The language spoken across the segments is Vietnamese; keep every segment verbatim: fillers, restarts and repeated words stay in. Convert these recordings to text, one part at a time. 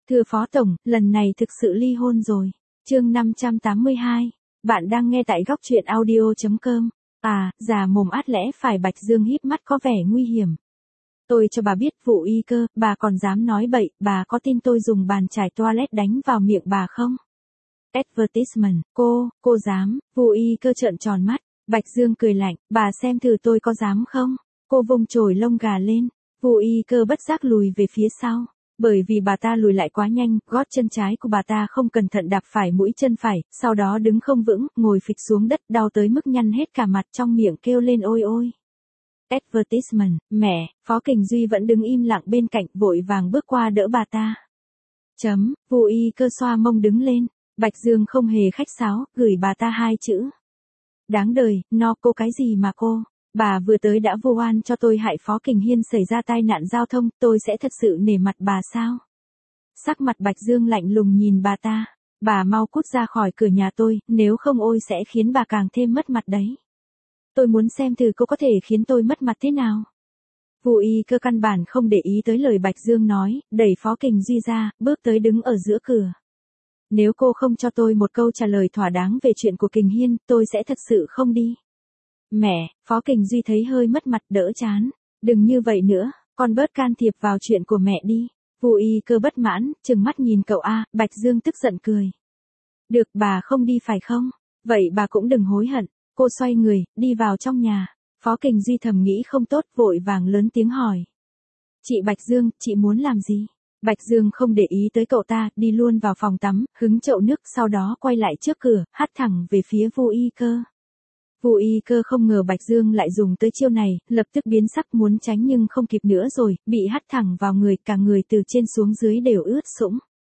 Thưa Phó Tổng, lần này thực sự ly hôn rồi. Chương năm trăm tám mươi hai. Bạn đang nghe tại góc truyện audio chấm com. À, già mồm át lẽ phải. Bạch Dương híp mắt có vẻ nguy hiểm. Tôi cho bà biết vụ y cơ, bà còn dám nói bậy, bà có tin tôi dùng bàn chải toilet đánh vào miệng bà không? Advertisement, cô, cô dám, vụ y cơ trợn tròn mắt. Bạch Dương cười lạnh, bà xem thử tôi có dám không? Cô vung chổi lông gà lên, vụ y cơ bất giác lùi về phía sau. Bởi vì bà ta lùi lại quá nhanh, gót chân trái của bà ta không cẩn thận đạp phải mũi chân phải, sau đó đứng không vững, ngồi phịch xuống đất, đau tới mức nhăn hết cả mặt, trong miệng kêu lên ôi ôi. Advertisement, mẹ, Phó Kình Duy vẫn đứng im lặng bên cạnh, vội vàng bước qua đỡ bà ta. Chấm, vụ y cơ xoa mông đứng lên, Bạch Dương không hề khách sáo, gửi bà ta hai chữ. Đáng đời, no cô cái gì mà cô, bà vừa tới đã vu oan cho tôi hại Phó Kình Hiên xảy ra tai nạn giao thông, tôi sẽ thật sự nể mặt bà sao? Sắc mặt Bạch Dương lạnh lùng nhìn bà ta, bà mau cút ra khỏi cửa nhà tôi, nếu không ôi sẽ khiến bà càng thêm mất mặt đấy. Tôi muốn xem thử cô có thể khiến tôi mất mặt thế nào. Vụ y cơ căn bản không để ý tới lời Bạch Dương nói, đẩy Phó Kình Duy ra, bước tới đứng ở giữa cửa. Nếu cô không cho tôi một câu trả lời thỏa đáng về chuyện của Kình Hiên, tôi sẽ thật sự không đi. Mẹ, Phó Kình Duy thấy hơi mất mặt đỡ chán. Đừng như vậy nữa, con bớt can thiệp vào chuyện của mẹ đi. Vụ y cơ bất mãn, trừng mắt nhìn cậu A, Bạch Dương tức giận cười. Được, bà không đi phải không? Vậy bà cũng đừng hối hận. Cô xoay người, đi vào trong nhà. Phó Kình Duy thầm nghĩ không tốt, vội vàng lớn tiếng hỏi. Chị Bạch Dương, chị muốn làm gì? Bạch Dương không để ý tới cậu ta, đi luôn vào phòng tắm, hứng chậu nước, sau đó quay lại trước cửa, hắt thẳng về phía Vu Y Cơ. Vu Y Cơ không ngờ Bạch Dương lại dùng tới chiêu này, lập tức biến sắc muốn tránh nhưng không kịp nữa rồi, bị hắt thẳng vào người, cả người từ trên xuống dưới đều ướt sũng.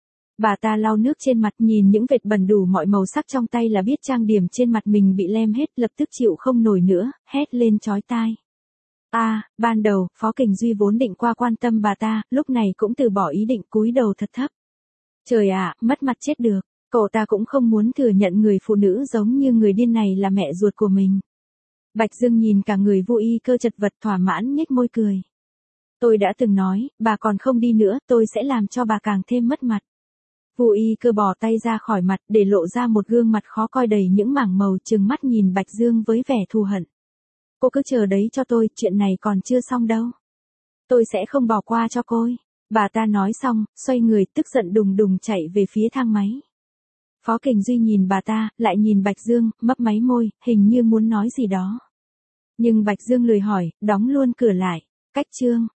Bà ta lau nước trên mặt, nhìn những vệt bẩn đủ mọi màu sắc trong tay là biết trang điểm trên mặt mình bị lem hết, lập tức chịu không nổi nữa, hét lên chói tai. A, à, ban đầu, Phó Kình Duy vốn định qua quan tâm bà ta, lúc này cũng từ bỏ ý định, cúi đầu thật thấp. Trời ạ, mất mặt chết được, cậu ta cũng không muốn thừa nhận người phụ nữ giống như người điên này là mẹ ruột của mình. Bạch Dương nhìn cả người Vu Y Cơ chật vật thỏa mãn nhếch môi cười. Tôi đã từng nói, bà còn không đi nữa, tôi sẽ làm cho bà càng thêm mất mặt. Vu Y Cơ bỏ tay ra khỏi mặt, để lộ ra một gương mặt khó coi đầy những mảng màu, trừng mắt nhìn Bạch Dương với vẻ thù hận. Cô cứ chờ đấy cho tôi, chuyện này còn chưa xong đâu. Tôi sẽ không bỏ qua cho cô. Bà ta nói xong, xoay người tức giận đùng đùng chạy về phía thang máy. Phó Kình Duy nhìn bà ta, lại nhìn Bạch Dương, mấp máy môi, hình như muốn nói gì đó. Nhưng Bạch Dương lười hỏi, đóng luôn cửa lại. Cách chương.